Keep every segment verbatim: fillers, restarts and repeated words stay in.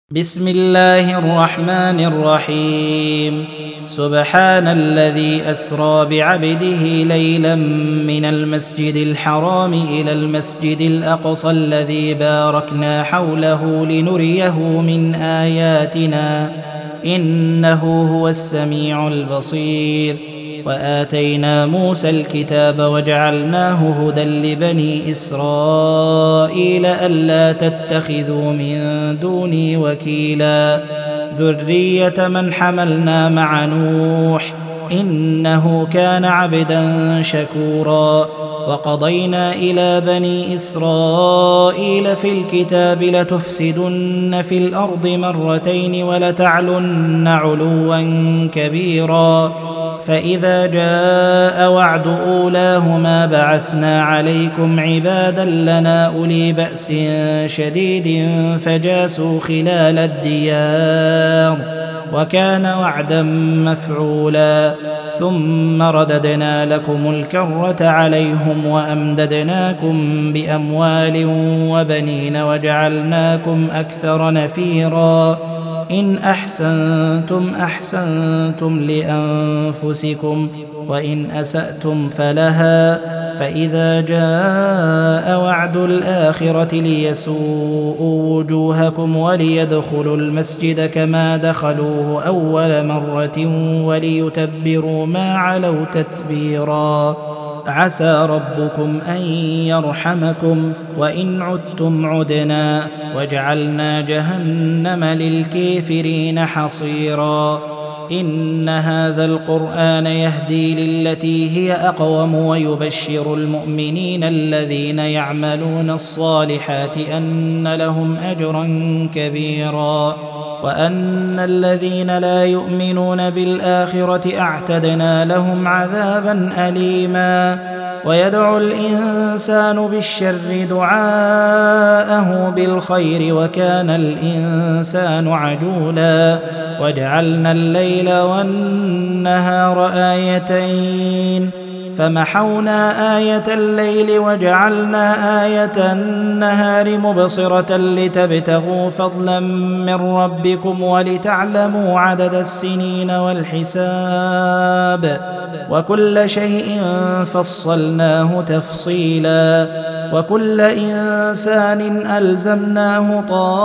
بسم الله الرحمن الرحيم. سبحان الذي أسرى بعبده ليلا من المسجد الحرام إلى المسجد الأقصى الذي باركنا حوله لنريه من آياتنا إنه هو السميع البصير. وآتينا موسى الكتاب وجعلناه هدى لبني إسرائيل ألا تتخذوا من دوني وكيلا ذرية من حملنا مع نوح إنه كان عبدا شكورا. وقضينا إلى بني إسرائيل في الكتاب لتفسدن في الأرض مرتين ولتعلن علوا كبيرا فإذا جاء وعد أولاهما بعثنا عليكم عبادا لنا أولي بأس شديد فجاسوا خلال الديار وكان وعدا مفعولا. ثم رددنا لكم الكرة عليهم وأمددناكم بأموال وبنين وجعلناكم أكثر نفيرا. إن أحسنتم أحسنتم لأنفسكم وإن أسأتم فلها فإذا جاء وعد الآخرة ليسوءوا وجوهكم وليدخلوا المسجد كما دخلوه أول مرة وليتبروا ما علوا تتبيرا. عسى ربكم أن يرحمكم وإن عدتم عدنا وجعلنا جهنم للكافرين حصيرا. إن هذا القرآن يهدي للتي هي أقوم ويبشر المؤمنين الذين يعملون الصالحات أن لهم أجرا كبيرا وأن الذين لا يؤمنون بالآخرة أعتدنا لهم عذابا أليما. ويدعو الإنسان بالشر دعاءه بالخير وكان الإنسان عجولا. وجعلنا الليل والنهار آيتين فمحونا آية الليل وجعلنا آية النهار مبصرة لتبتغوا فضلا من ربكم ولتعلموا عدد السنين والحساب وكل شيء فصلناه تفصيلا. وكل إنسان ألزمناه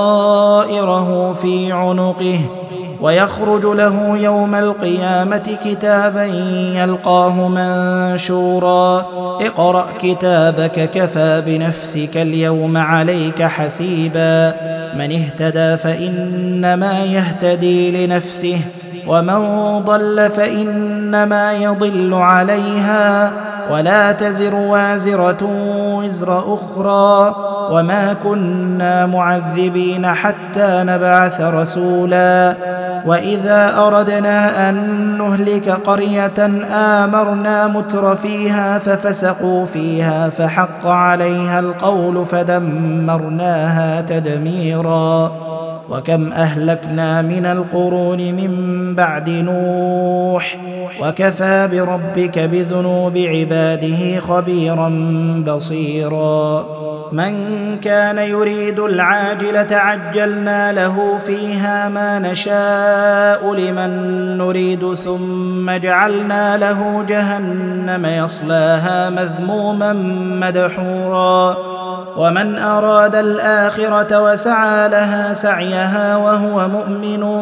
طائره في عنقه ويخرج له يوم القيامة كتابا يلقاه منشورا. اقرأ كتابك كفى بنفسك اليوم عليك حسيبا. من اهتدى فإنما يهتدي لنفسه ومن ضل فإنما يضل عليها ولا تزر وازرة وزر أخرى وما كنا معذبين حتى نبعث رسولا. وإذا أردنا أن نهلك قرية آمرنا متر فيها ففسقوا فيها فحق عليها القول فدمرناها تدميرا. وكم أهلكنا من القرون من بعد نوح وكفى بربك بذنوب عباده خبيرا بصيرا. من كان يريد العاجلة عجلنا له فيها ما نشاء لمن نريد ثم جعلنا له جهنم يصلاها مذموما مدحورا. ومن أراد الآخرة وسعى لها سعيها وهو مؤمن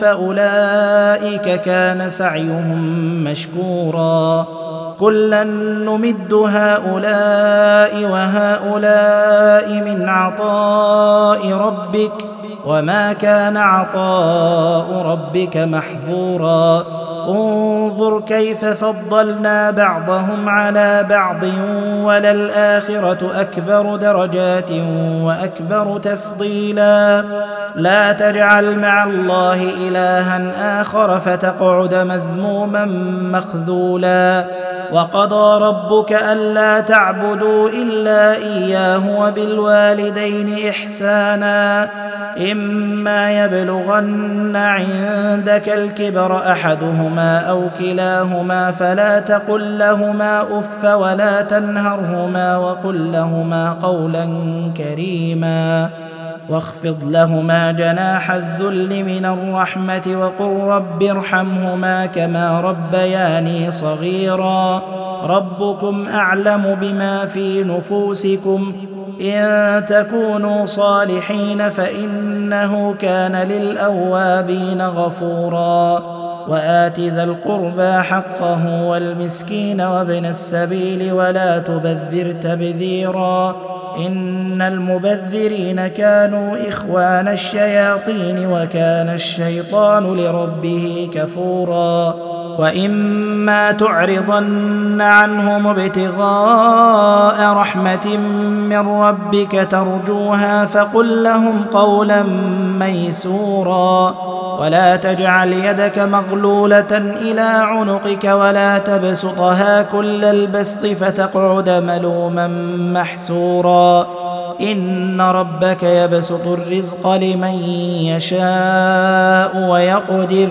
فأولئك كان سعيهم مشكورا. كلا نمد هؤلاء وهؤلاء من عطاء ربك وما كان عطاء ربك محظورا. انظر كيف فضلنا بعضهم على بعض وللآخرة أكبر درجات وأكبر تفضيلا. لا تجعل مع الله إلها آخر فتقعد مذموما مخذولا. وقضى ربك ألا تعبدوا إلا إياه وبالوالدين إحسانا. إما يبلغن عندك الكبر أحدهما أو كلاهما فلا تقل لهما أف ولا تنهرهما وقل لهما قولا كريما. واخفض لهما جناح الذل من الرحمة وقل رب ارحمهما كما ربياني صغيرا ربكم أعلم بما في نفوسكم إن تكونوا صالحين فإنه كان للأوابين غفورا وآت ذا القربى حقه والمسكين وابن السبيل ولا تبذر تبذيرا إن المبذرين كانوا إخوان الشياطين وكان الشيطان لربه كفورا وإما تعرضن عنهم ابتغاء رحمة من ربك ترجوها فقل لهم قولا ميسورا ولا تجعل يدك مغلولة إلى عنقك ولا تبسطها كل البسط فتقعد ملوما محسورا إن ربك يبسط الرزق لمن يشاء ويقدر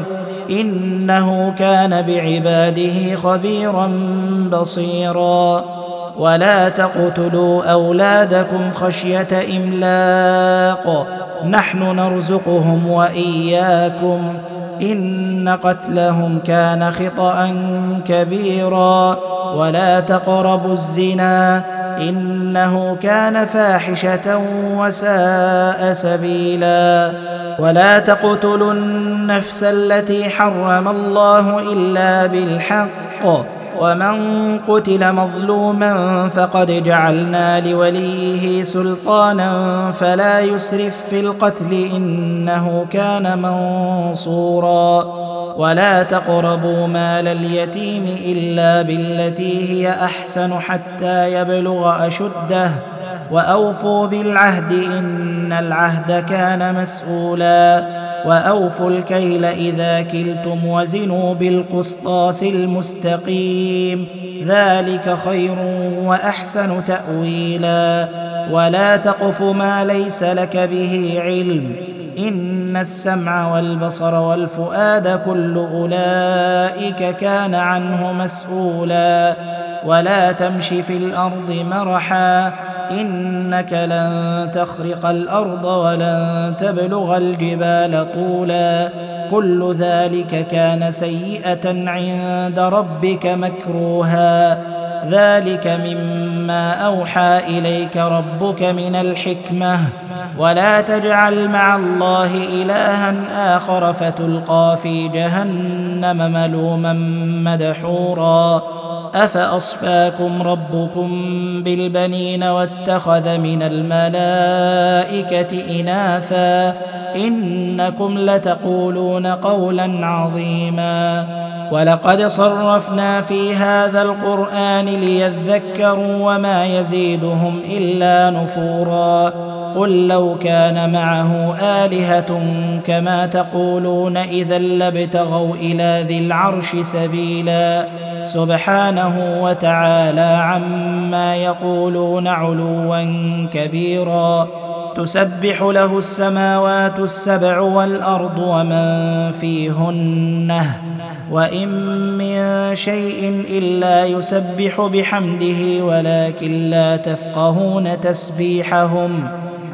إنه كان بعباده خبيرا بصيرا ولا تقتلوا أولادكم خشية إملاق نحن نرزقهم وإياكم إن قتلهم كان خطأ كبيرا ولا تقربوا الزنا إنه كان فاحشة وساء سبيلا ولا تقتلوا النفس التي حرم الله إلا بالحق ومن قتل مظلوما فقد جعلنا لوليه سلطانا فلا يسرف في القتل إنه كان منصورا ولا تقربوا مال اليتيم إلا بالتي هي أحسن حتى يبلغ أشده وأوفوا بالعهد إن العهد كان مسؤولا وأوفوا الكيل إذا كلتم وزنوا بالقسطاس المستقيم ذلك خير وأحسن تأويلا ولا تقف ما ليس لك به علم إن السمع والبصر والفؤاد كل أولئك كان عنه مسؤولا ولا تمش في الأرض مرحا إنك لن تخرق الأرض ولن تبلغ الجبال طولا كل ذلك كان سيئة عند ربك مكروها ذلك مما أوحى إليك ربك من الحكمة ولا تجعل مع الله إلها آخر فتلقى في جهنم ملوما مدحورا أفأصفاكم ربكم بالبنين واتخذ من الملائكة إناثا إنكم لتقولون قولا عظيما ولقد صرفنا في هذا القرآن ليذكروا وما يزيدهم إلا نفورا قل لو كان معه آلهة كما تقولون إذا لابتغوا إلى ذي العرش سبيلا سبحانه وتعالى عما يقولون علوا كبيرا تسبح له السماوات السبع والأرض ومن فيهن وإن من شيء إلا يسبح بحمده ولكن لا تفقهون تسبيحهم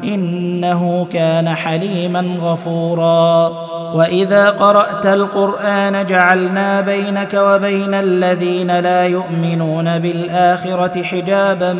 إنه كان حليما غفورا وإذا قرأت القرآن جعلنا بينك وبين الذين لا يؤمنون بالآخرة حجابا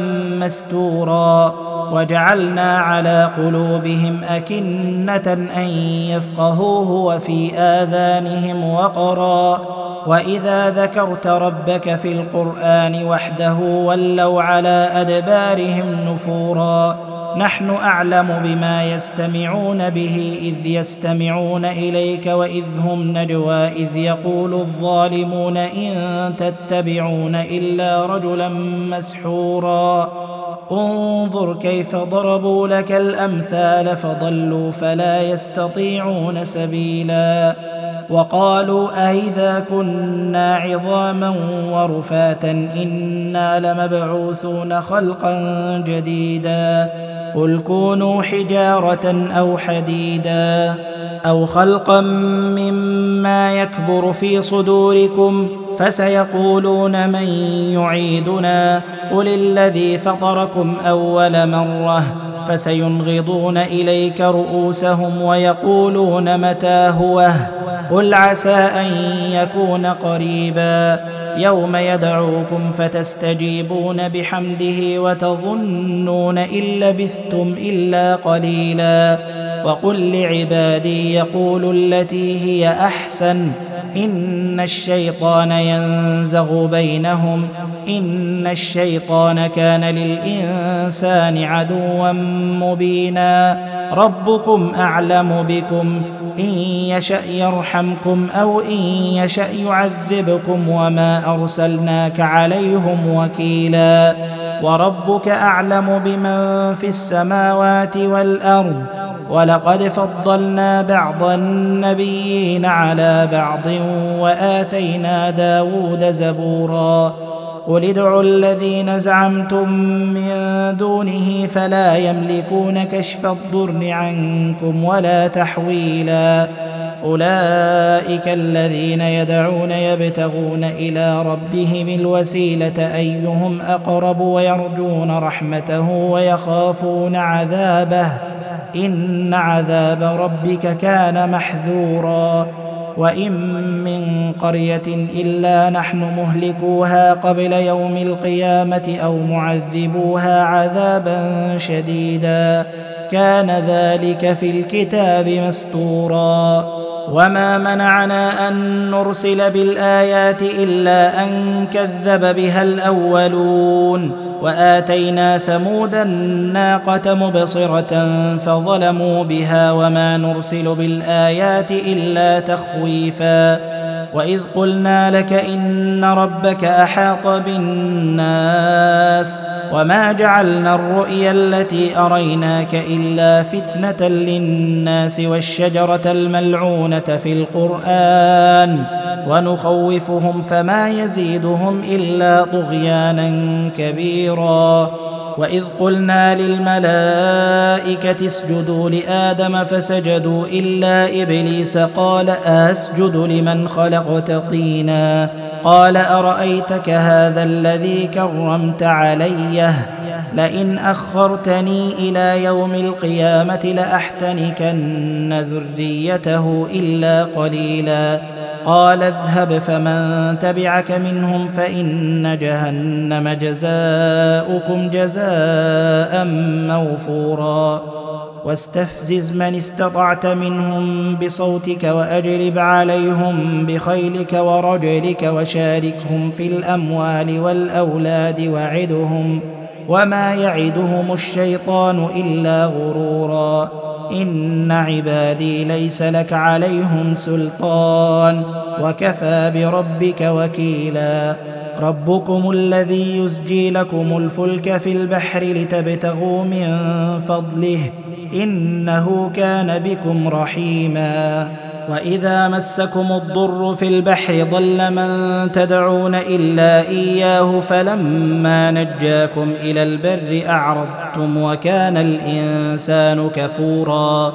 مستورا وجعلنا على قلوبهم أكنة أن يفقهوه وفي آذانهم وقرا وإذا ذكرت ربك في القرآن وحده ولوا على أدبارهم نفورا نحن أعلم بما يستمعون به إذ يستمعون إليك وإذ هم نجوى إذ يقول الظالمون إن تتبعون إلا رجلا مسحورا انظر كيف ضربوا لك الأمثال فضلوا فلا يستطيعون سبيلا وقالوا أئذا كنا عظاما ورفاتا إنا لمبعوثون خلقا جديدا قل كونوا حجارة أو حديدا أو خلقا مما يكبر في صدوركم فسيقولون من يعيدنا قل الذي فطركم أول مرة فسينغضون إليك رؤوسهم ويقولون متى هو قل عسى أن يكون قريبا يوم يدعوكم فتستجيبون بحمده وتظنون إن لبثتم إلا قليلا وقل لعبادي يقولوا التي هي أحسن إن الشيطان ينزغ بينهم إن الشيطان كان للإنسان عدوا مبينا ربكم أعلم بكم إن يشأ يرحمكم أو إن يشأ يعذبكم وما أرسلناك عليهم وكيلا وربك أعلم بمن في السماوات والأرض ولقد فضلنا بعض النبيين على بعض وآتينا داود زبورا قل ادعوا الذين زعمتم من دونه فلا يملكون كشف الضر عنكم ولا تحويلا أولئك الذين يدعون يبتغون إلى ربهم الوسيلة أيهم أقرب ويرجون رحمته ويخافون عذابه إن عذاب ربك كان محذورا وإن من قرية إلا نحن مهلكوها قبل يوم القيامة أو معذبوها عذابا شديدا كان ذلك في الكتاب مسطورا وما منعنا أن نرسل بالآيات إلا أن كذب بها الأولون وآتينا ثمود الناقة مبصرة فظلموا بها وما نرسل بالآيات إلا تخويفا وإذ قلنا لك إن ربك أحاط بالناس وما جعلنا الرؤيا التي أريناك إلا فتنة للناس والشجرة الملعونة في القرآن ونخوفهم فما يزيدهم إلا طغيانا كبيرا وإذ قلنا للملائكة اسجدوا لآدم فسجدوا إلا إبليس قال أسجد لمن خلقت طينا قال أرأيتك هذا الذي كرمت عليه لئن أخرتني إلى يوم القيامة لأحتنكن ذريته إلا قليلا قال اذهب فمن تبعك منهم فإن جهنم جزاؤكم جزاء موفورا واستفزز من استطعت منهم بصوتك وأجلب عليهم بخيلك ورجلك وشاركهم في الأموال والأولاد وعدهم وما يعدهم الشيطان إلا غرورا إن عبادي ليس لك عليهم سلطان وكفى بربك وكيلا ربكم الذي يزجي لكم الفلك في البحر لتبتغوا من فضله إنه كان بكم رحيما وإذا مسكم الضر في البحر ضل من تدعون إلا إياه فلما نجاكم إلى البر أعرضتم وكان الإنسان كفورا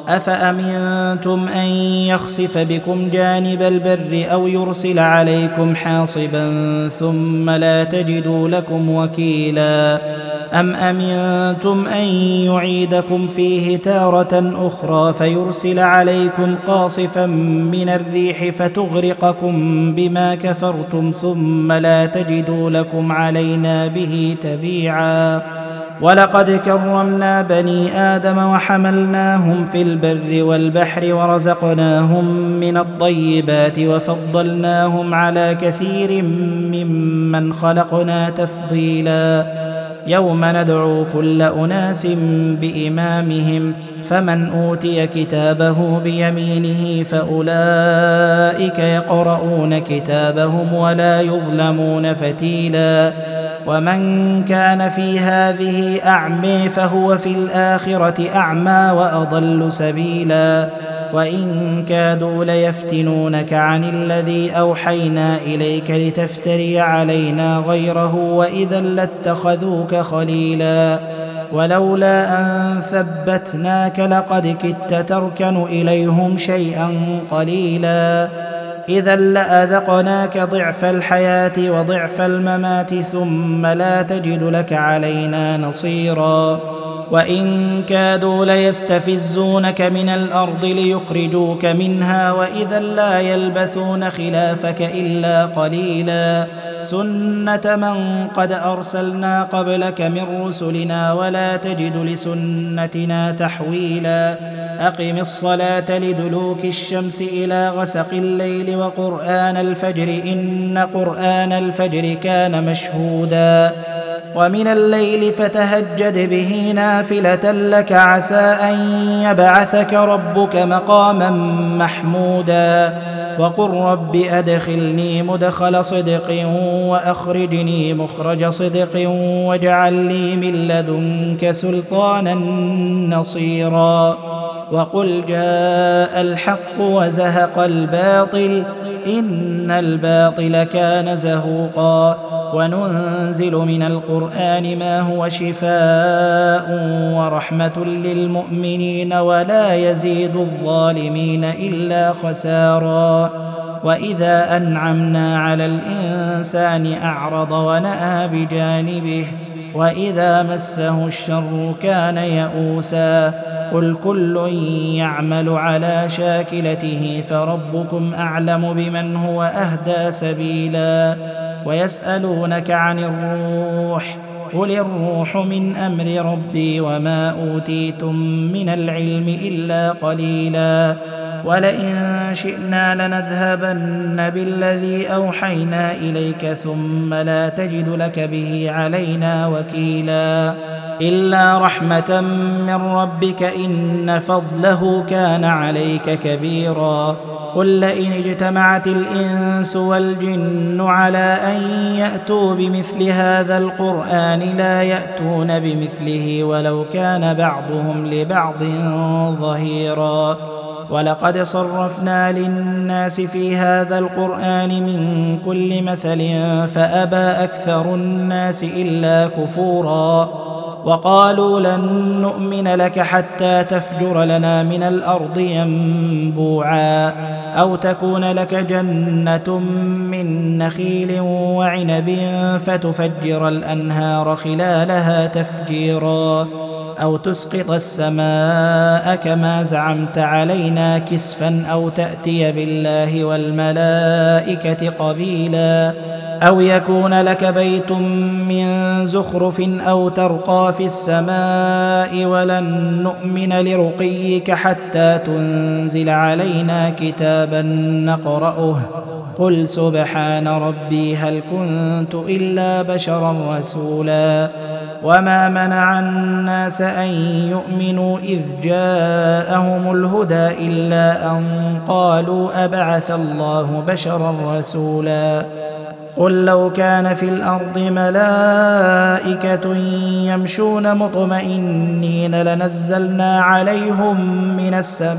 أفأمنتم أن يخسف بكم جانب البر أو يرسل عليكم حاصبا ثم لا تجدوا لكم وكيلا أم أمنتم أن يعيدكم فيه تارة أخرى فيرسل عليكم قاصفا من الريح فتغرقكم بما كفرتم ثم لا تجدوا لكم علينا به تبيعا ولقد كرمنا بني آدم وحملناهم في البر والبحر ورزقناهم من الطيبات وفضلناهم على كثير ممن خلقنا تفضيلا يوم ندعو كل أناس بإمامهم فمن أوتي كتابه بيمينه فأولئك يقرؤون كتابهم ولا يظلمون فتيلا ومن كان في هذه أعمى فهو في الآخرة أعمى وأضل سبيلا وإن كادوا ليفتنونك عن الذي أوحينا إليك لتفتري علينا غيره وإذا لاتخذوك خليلا ولولا أن ثبتناك لقد كدت تركن إليهم شيئا قليلا إذا لأذقناك ضعف الحياة وضعف الممات ثم لا تجد لك علينا نصيرا وإن كادوا ليستفزونك من الأرض ليخرجوك منها وإذا لا يلبثون خلافك إلا قليلا سنة من قد أرسلنا قبلك من رسلنا ولا تجد لسنتنا تحويلا أقم الصلاة لدلوك الشمس إلى غسق الليل وقرآن الفجر إن قرآن الفجر كان مشهودا ومن الليل فتهجد به نافلة لك عسى أن يبعثك ربك مقاما محمودا وقل رب أدخلني مدخل صدق وأخرجني مخرج صدق واجعل لي من لدنك سلطانا نصيرا وقل جاء الحق وزهق الباطل إن الباطل كان زهوقا وننزل من القرآن ما هو شفاء ورحمة للمؤمنين ولا يزيد الظالمين إلا خسارا وإذا أنعمنا على الإنسان أعرض ونأى بجانبه وإذا مسه الشر كان يئوسا قل كل يعمل على شاكلته فربكم أعلم بمن هو أهدى سبيلا ويسألونك عن الروح قل الروح من أمر ربي وما أوتيتم من العلم إلا قليلا ولئن شئنا لنذهبن بالذي أوحينا إليك ثم لا تجد لك به علينا وكيلا إلا رحمة من ربك إن فضله كان عليك كبيرا قل لئن اجتمعت الإنس والجن على أن يأتوا بمثل هذا القرآن لا يأتون بمثله ولو كان بعضهم لبعض ظهيرا ولقد صرفنا للناس في هذا القرآن من كل مثل فأبى أكثر الناس إلا كفورا وقالوا لن نؤمن لك حتى تفجر لنا من الأرض ينبوعا أو تكون لك جنة من نخيل وعنب فتفجر الأنهار خلالها تفجيرا أو تسقط السماء كما زعمت علينا كسفا أو تأتي بالله والملائكة قبيلا أو يكون لك بيت من زخرف أو ترقى في السماء ولن نؤمن لرقيك حتى تنزل علينا كتابا نقرأه قل سبحان ربي هل كنت إلا بشرا رسولا وما منع الناس أن يؤمنوا إذ جاءهم الهدى إلا أن قالوا أبعث الله بشرا رسولا قل لو كان في الأرض ملائكة يمشون مطمئنين لنزلنا عليهم من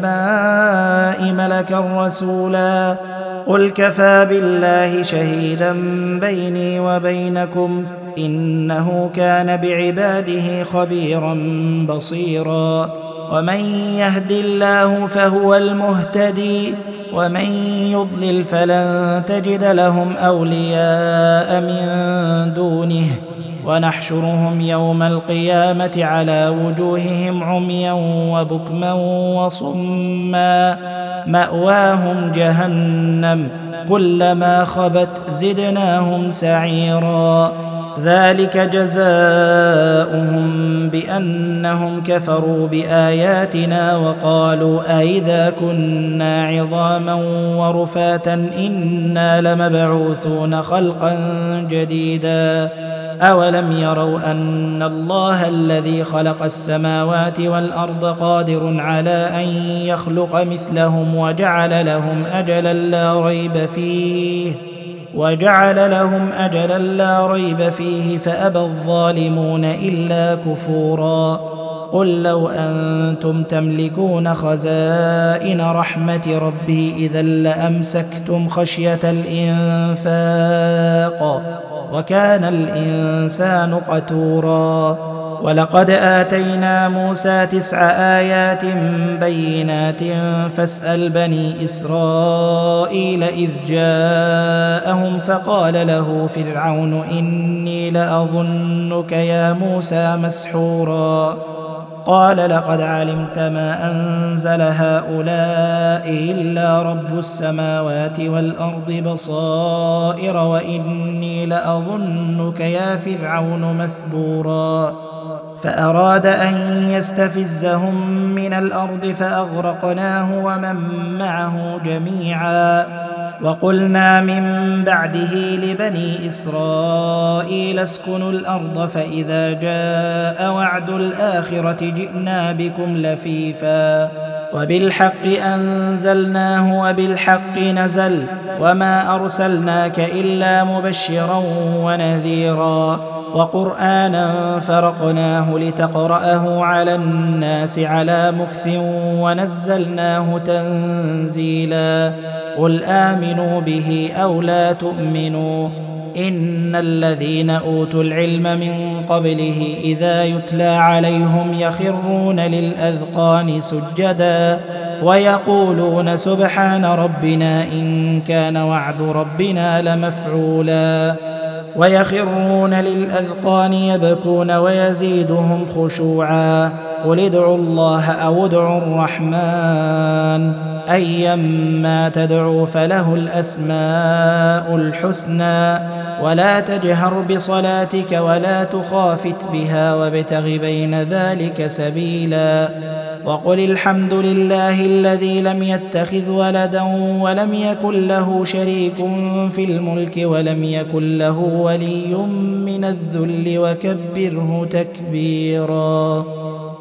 السماء ملكا رسولا قل كفى بالله شهيدا بيني وبينكم إنه كان بعباده خبيرا بصيرا ومن يهد الله فهو المهتدي ومن يضلل فلن تجد لهم أولياء من دونه ونحشرهم يوم القيامة على وجوههم عميا وبكما وصما مأواهم جهنم كلما خبت زدناهم سعيرا ذلك جزاؤهم بأنهم كفروا بآياتنا وقالوا أئذا كنا عظاما ورفاتا إنا لمبعوثون خلقا جديدا أولم يروا أن الله الذي خلق السماوات والأرض قادر على أن يخلق مثلهم وجعل لهم أجلا لا ريب فيه وجعل لهم أجلا لا ريب فيه فأبى الظالمون إلا كفورا قل لو أنتم تملكون خزائن رحمة ربي إذا لأمسكتم خشية الإنفاق وكان الإنسان قتورا ولقد آتينا موسى تسع آيات بينات فاسأل بني إسرائيل إذ جاءهم فقال له فرعون إني لأظنك يا موسى مسحورا قال لقد علمت ما أنزل هؤلاء إلا رب السماوات والأرض بصائر وإني لأظنك يا فرعون مثبورا فأراد أن يستفزهم من الأرض فأغرقناه ومن معه جميعا وقلنا من بعده لبني إسرائيل اسكنوا الأرض فإذا جاء وعد الآخرة جئنا بكم لفيفا وبالحق أنزلناه وبالحق نزل وما أرسلناك إلا مبشرا ونذيرا وقرآنا فرقناه لتقرأه على الناس على مكث ونزلناه تنزيلا قل آمنوا به أو لا تؤمنوا إن الذين أوتوا العلم من قبله إذا يتلى عليهم يخرون للأذقان سجدا ويقولون سبحان ربنا إن كان وعد ربنا لمفعولا ويخرون للأذقان يبكون ويزيدهم خشوعا قل ادعوا الله أو ادعوا الرحمن أيما تدعوا فله الأسماء الحسنى ولا تجهر بصلاتك ولا تخافت بها وابتغ بين ذلك سبيلا وقل الحمد لله الذي لم يتخذ ولدا ولم يكن له شريك في الملك ولم يكن له ولي من الذل وكبره تكبيرا.